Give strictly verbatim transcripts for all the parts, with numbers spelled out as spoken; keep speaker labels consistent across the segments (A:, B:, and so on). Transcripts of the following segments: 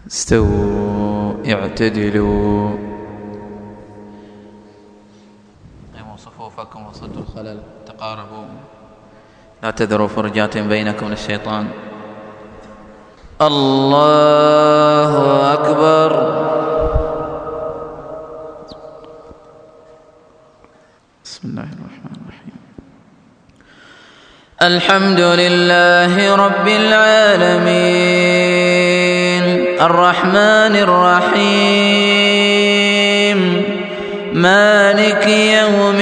A: استووا اعتدلوا. قيموا صفوفكم وصدوا الخلل، تقاربوا، لا تذروا فرجات بينكم من الشيطان. الله أكبر. بسم الله الرحمن الرحيم. الحمد لله رب العالمين الرحمن الرحيم مالك يوم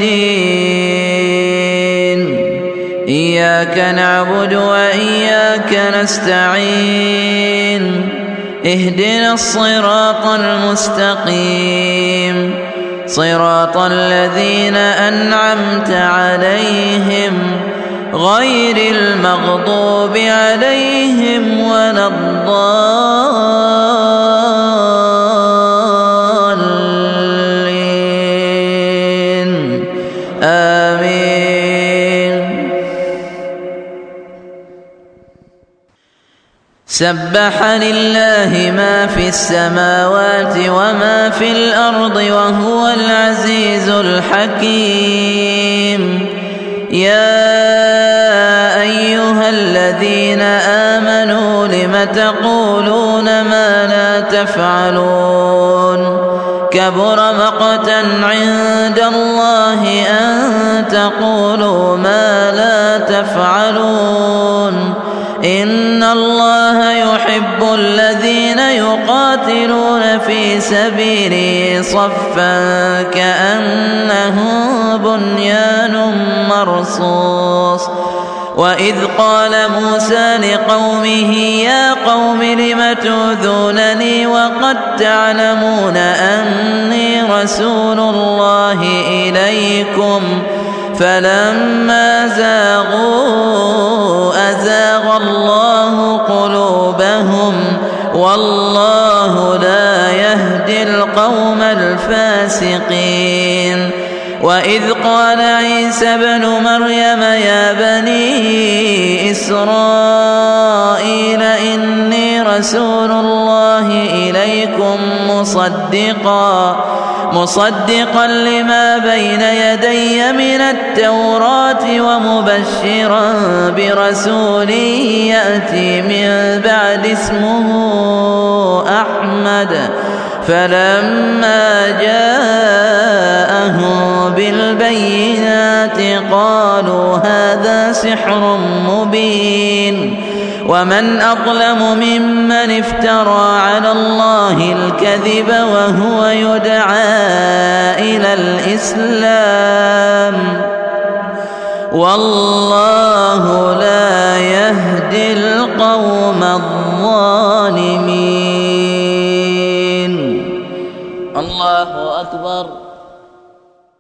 A: الدين. إياك نعبد وإياك نستعين. اهدنا الصراط المستقيم صراط الذين أنعمت عليهم غير المغضوب عليهم ولا الضالين. آمين. سبح لله ما في السماوات وما في الأرض وهو العزيز الحكيم. يا أيها الذين آمنوا لم تقولون ما لا تفعلون؟ كبر مقتا عند الله أن تقولوا ما لا تفعلون. إن الله يحب الذين يقاتلون في سبيله صفا كأنه بنيان مرصوص. وإذ قال موسى لقومه يا قوم لم تؤذونني وقد تعلمون أني رسول الله إليكم؟ فلما زاغوا أزاغ الله قلوبهم والله لا يهدي القوم الفاسقين. وإذ قال عيسى ابن مريم يا بني إسرائيل إني رسول الله إليكم مصدقا مصدقا لما بين يدي من التوراة ومبشرا برسول يأتي من بعد اسمه أحمد. فلما جاءهم بالبينات قالوا هذا سحر مبين. ومن أظلم ممن افترى على الله الكذب وهو يدعى إلى الإسلام والله لا يهدي القوم الظالمين. الله أكبر.